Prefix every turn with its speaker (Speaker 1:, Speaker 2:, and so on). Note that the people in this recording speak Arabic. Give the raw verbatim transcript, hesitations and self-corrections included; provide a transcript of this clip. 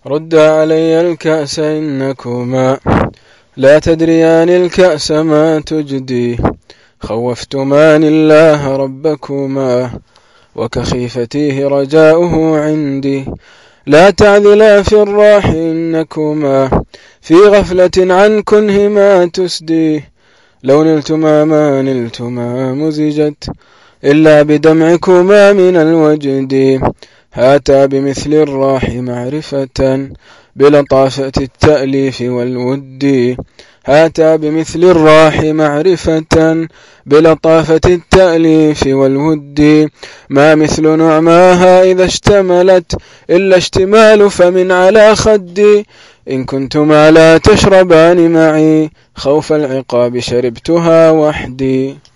Speaker 1: رد علي الكأس إنكما لا تدريان الكأس ما تجدي، خوفتمان الله ربكما وكخيفتيه رجاؤه عندي. لا تعذلا في الراح إنكما في غفلة عن كنه ما تسدي، لو نلتما ما نلتما مزجت إلا بدمعكما من الوجد. هاتا بمثل الراح معرفة بلطافة التأليف والود، هاتا بمثل الراح معرفة بلطافة التأليف والود. ما مثل نعماها إذا اشتملت إلا اشتمال فمن على خدي، إن كنتما لا تشربان معي خوف العقاب شربتها وحدي.